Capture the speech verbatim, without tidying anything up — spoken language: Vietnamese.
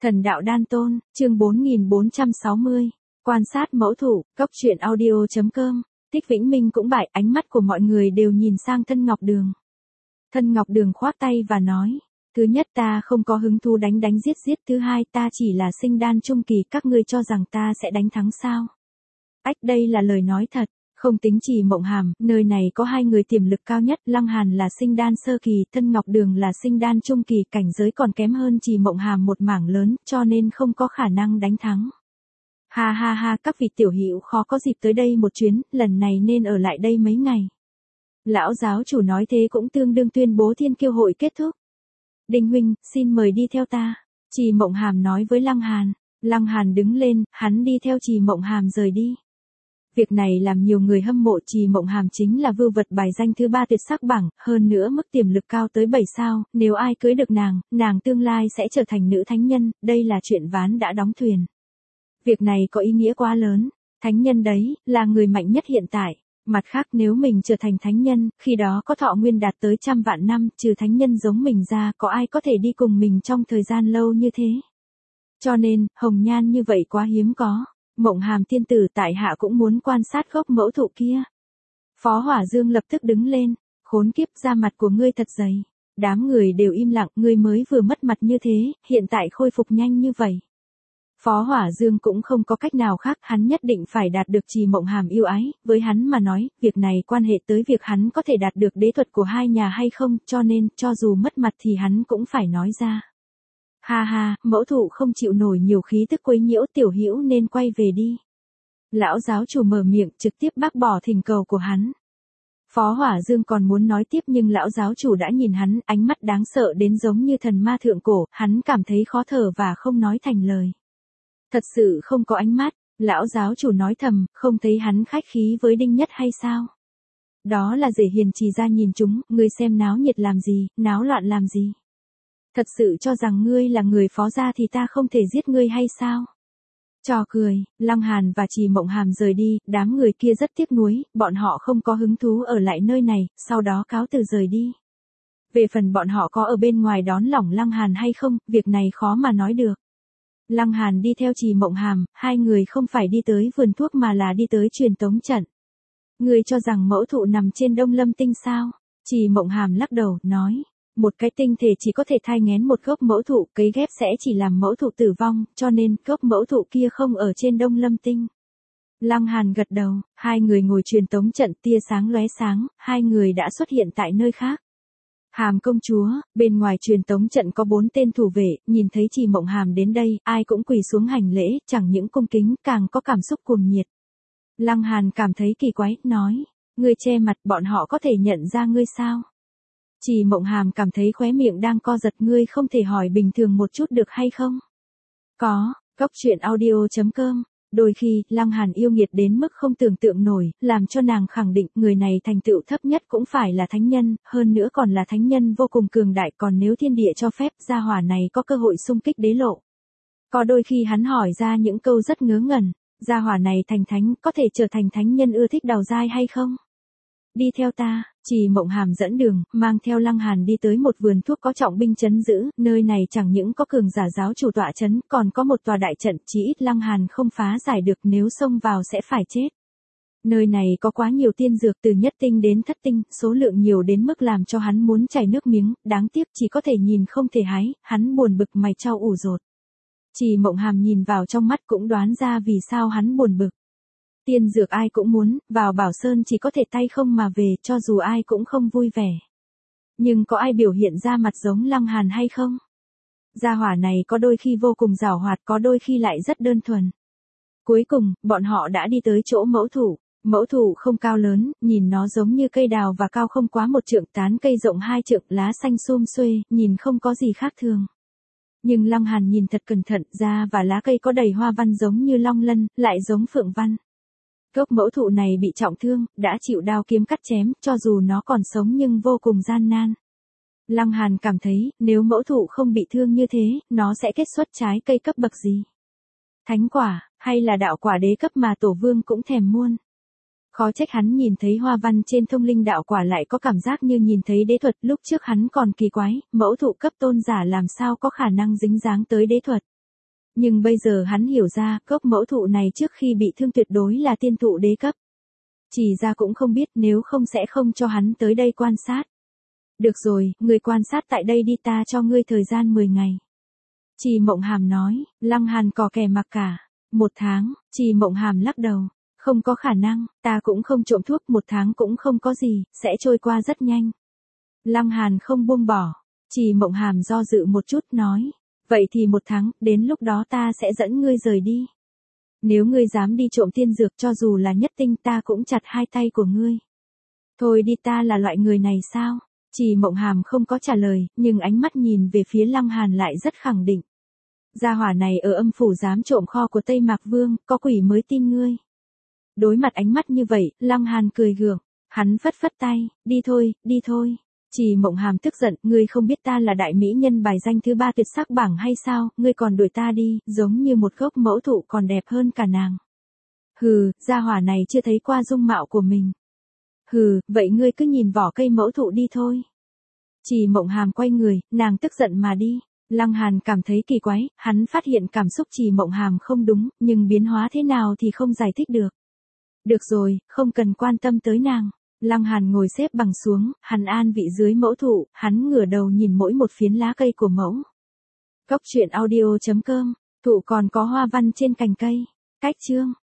Thần đạo đan tôn, chương bốn nghìn bốn trăm sáu mươi. Quan sát mẫu thụ, cốc truyện audio chấm com. Thích Vĩnh Minh cũng bại, ánh mắt của mọi người đều nhìn sang Thân Ngọc Đường. Thân Ngọc Đường khoát tay và nói, thứ nhất ta không có hứng thú đánh đánh giết giết, thứ hai ta chỉ là sinh đan trung kỳ, các ngươi cho rằng ta sẽ đánh thắng sao? Ách, đây là lời nói thật. Không tính Trì Mộng Hàm, nơi này có hai người tiềm lực cao nhất, Lăng Hàn là sinh đan sơ kỳ, Thân Ngọc Đường là sinh đan trung kỳ, cảnh giới còn kém hơn Trì Mộng Hàm một mảng lớn, cho nên không có khả năng đánh thắng. Ha ha ha, các vị tiểu hữu khó có dịp tới đây một chuyến, lần này nên ở lại đây mấy ngày. Lão giáo chủ nói thế cũng tương đương tuyên bố Thiên Kiêu hội kết thúc. Đinh huynh, xin mời đi theo ta. Trì Mộng Hàm nói với Lăng Hàn. Lăng Hàn đứng lên, hắn đi theo Trì Mộng Hàm rời đi. Việc này làm nhiều người hâm mộ. Trì Mộng Hàm chính là vưu vật bài danh thứ ba tuyệt sắc bảng, hơn nữa mức tiềm lực cao tới bảy sao, nếu ai cưới được nàng, nàng tương lai sẽ trở thành nữ thánh nhân, đây là chuyện ván đã đóng thuyền. Việc này có ý nghĩa quá lớn, thánh nhân đấy, là người mạnh nhất hiện tại. Mặt khác nếu mình trở thành thánh nhân, khi đó có thọ nguyên đạt tới trăm vạn năm, trừ thánh nhân giống mình ra, có ai có thể đi cùng mình trong thời gian lâu như thế. Cho nên, hồng nhan như vậy quá hiếm có. Mộng Hàm tiên tử, tại hạ cũng muốn quan sát gốc mẫu thụ kia. Phó Hỏa Dương lập tức đứng lên, khốn kiếp, da mặt của ngươi thật dày. Đám người đều im lặng, ngươi mới vừa mất mặt như thế, hiện tại khôi phục nhanh như vậy. Phó Hỏa Dương cũng không có cách nào khác, hắn nhất định phải đạt được Trì Mộng Hàm yêu ái, với hắn mà nói, việc này quan hệ tới việc hắn có thể đạt được đế thuật của hai nhà hay không, cho nên, cho dù mất mặt thì hắn cũng phải nói ra. Ha ha, mẫu thụ không chịu nổi nhiều khí tức quấy nhiễu, tiểu hữu nên quay về đi. Lão giáo chủ mở miệng trực tiếp bác bỏ thỉnh cầu của hắn. Phó Hỏa Dương còn muốn nói tiếp nhưng lão giáo chủ đã nhìn hắn, ánh mắt đáng sợ đến giống như thần ma thượng cổ, hắn cảm thấy khó thở và không nói thành lời. Thật sự không có ánh mắt, lão giáo chủ nói thầm, không thấy hắn khách khí với Đinh Nhất hay sao? Đó là Dễ Hiền Trì ra nhìn chúng, ngươi xem náo nhiệt làm gì, náo loạn làm gì? Thật sự cho rằng ngươi là người phó gia thì ta không thể giết ngươi hay sao? Trò cười, Lăng Hàn và Trì Mộng Hàm rời đi, đám người kia rất tiếc nuối, bọn họ không có hứng thú ở lại nơi này, sau đó cáo từ rời đi. Về phần bọn họ có ở bên ngoài đón lỏng Lăng Hàn hay không, việc này khó mà nói được. Lăng Hàn đi theo Trì Mộng Hàm, hai người không phải đi tới vườn thuốc mà là đi tới truyền tống trận. Ngươi cho rằng mẫu thụ nằm trên Đông Lâm Tinh sao? Trì Mộng Hàm lắc đầu, nói. Một cái tinh thể chỉ có thể thai nghén một gốc mẫu thụ, cấy ghép sẽ chỉ làm mẫu thụ tử vong, cho nên gốc mẫu thụ kia không ở trên Đông Lâm Tinh. Lăng Hàn gật đầu, hai người ngồi truyền tống trận, tia sáng lóe sáng, hai người đã xuất hiện tại nơi khác. Hàm công chúa, bên ngoài truyền tống trận có bốn tên thủ vệ, nhìn thấy Trì Mộng Hàm đến đây, ai cũng quỳ xuống hành lễ, chẳng những cung kính, càng có cảm xúc cuồng nhiệt. Lăng Hàn cảm thấy kỳ quái, nói, ngươi che mặt, bọn họ có thể nhận ra ngươi sao? Trì Mộng Hàm cảm thấy khóe miệng đang co giật, ngươi không thể hỏi bình thường một chút được hay không? Có, cốc truyện audio chấm com. Đôi khi, Lăng Hàn yêu nghiệt đến mức không tưởng tượng nổi, làm cho nàng khẳng định người này thành tựu thấp nhất cũng phải là thánh nhân, hơn nữa còn là thánh nhân vô cùng cường đại, còn nếu thiên địa cho phép, gia hỏa này có cơ hội xung kích đế lộ. Có đôi khi hắn hỏi ra những câu rất ngớ ngẩn, gia hỏa này thành thánh, có thể trở thành thánh nhân ưa thích đào giai hay không? Đi theo ta. Trì Mộng Hàm dẫn đường, mang theo Lăng Hàn đi tới một vườn thuốc có trọng binh trấn giữ, nơi này chẳng những có cường giả giáo chủ tọa trấn, còn có một tòa đại trận, chỉ ít Lăng Hàn không phá giải được, nếu xông vào sẽ phải chết. Nơi này có quá nhiều tiên dược từ nhất tinh đến thất tinh, số lượng nhiều đến mức làm cho hắn muốn chảy nước miếng, đáng tiếc chỉ có thể nhìn không thể hái, hắn buồn bực mày chau ủ rột. Trì Mộng Hàm nhìn vào trong mắt cũng đoán ra vì sao hắn buồn bực. Tiên dược ai cũng muốn, vào Bảo Sơn chỉ có thể tay không mà về, cho dù ai cũng không vui vẻ. Nhưng có ai biểu hiện ra mặt giống Lăng Hàn hay không? Gia hỏa này có đôi khi vô cùng giảo hoạt, có đôi khi lại rất đơn thuần. Cuối cùng, bọn họ đã đi tới chỗ mẫu thụ. Mẫu thụ không cao lớn, nhìn nó giống như cây đào và cao không quá một trượng, tán cây rộng hai trượng, lá xanh sum xuê, nhìn không có gì khác thường. Nhưng Lăng Hàn nhìn thật cẩn thận, da và lá cây có đầy hoa văn giống như long lân, lại giống phượng văn. Gốc mẫu thụ này bị trọng thương, đã chịu đao kiếm cắt chém, cho dù nó còn sống nhưng vô cùng gian nan. Lăng Hàn cảm thấy, nếu mẫu thụ không bị thương như thế, nó sẽ kết xuất trái cây cấp bậc gì? Thánh quả, hay là đạo quả đế cấp mà tổ vương cũng thèm muôn? Khó trách hắn nhìn thấy hoa văn trên thông linh đạo quả lại có cảm giác như nhìn thấy đế thuật, lúc trước hắn còn kỳ quái, mẫu thụ cấp tôn giả làm sao có khả năng dính dáng tới đế thuật. Nhưng bây giờ hắn hiểu ra, gốc mẫu thụ này trước khi bị thương tuyệt đối là tiên thụ đế cấp. Chỉ ra cũng không biết, nếu không sẽ không cho hắn tới đây quan sát. Được rồi, người quan sát tại đây đi, ta cho ngươi thời gian mười ngày. Trì Mộng Hàm nói. Lăng Hàn cò kè mặc cả. Một tháng, Trì Mộng Hàm lắc đầu. Không có khả năng, ta cũng không trộm thuốc, một tháng cũng không có gì, sẽ trôi qua rất nhanh. Lăng Hàn không buông bỏ. Trì Mộng Hàm do dự một chút nói. Vậy thì một tháng, đến lúc đó ta sẽ dẫn ngươi rời đi. Nếu ngươi dám đi trộm tiên dược, cho dù là nhất tinh, ta cũng chặt hai tay của ngươi. Thôi đi, ta là loại người này sao? Trì Mộng Hàm không có trả lời, nhưng ánh mắt nhìn về phía Lăng Hàn lại rất khẳng định. Gia hỏa này ở âm phủ dám trộm kho của Tây Mạc Vương, có quỷ mới tin ngươi. Đối mặt ánh mắt như vậy, Lăng Hàn cười gượng. Hắn phất phất tay. Đi thôi, đi thôi. Trì Mộng Hàm tức giận. Ngươi không biết ta là đại mỹ nhân bài danh thứ ba tuyệt sắc bảng hay sao? Ngươi còn đuổi ta đi, giống như một gốc mẫu thụ còn đẹp hơn cả nàng. Hừ, gia hỏa này chưa thấy qua dung mạo của mình. Hừ, vậy ngươi cứ nhìn vỏ cây mẫu thụ đi thôi. Trì Mộng Hàm quay người, nàng tức giận mà đi. Lăng Hàn cảm thấy kỳ quái, hắn phát hiện cảm xúc Trì Mộng Hàm không đúng, nhưng biến hóa thế nào thì không giải thích được. Được rồi, không cần quan tâm tới nàng. Lăng Hàn ngồi xếp bằng xuống, hắn an vị dưới mẫu thụ, hắn ngửa đầu nhìn mỗi một phiến lá cây của mẫu. Cốc truyện audio chấm com, thụ còn có hoa văn trên cành cây. Cách chương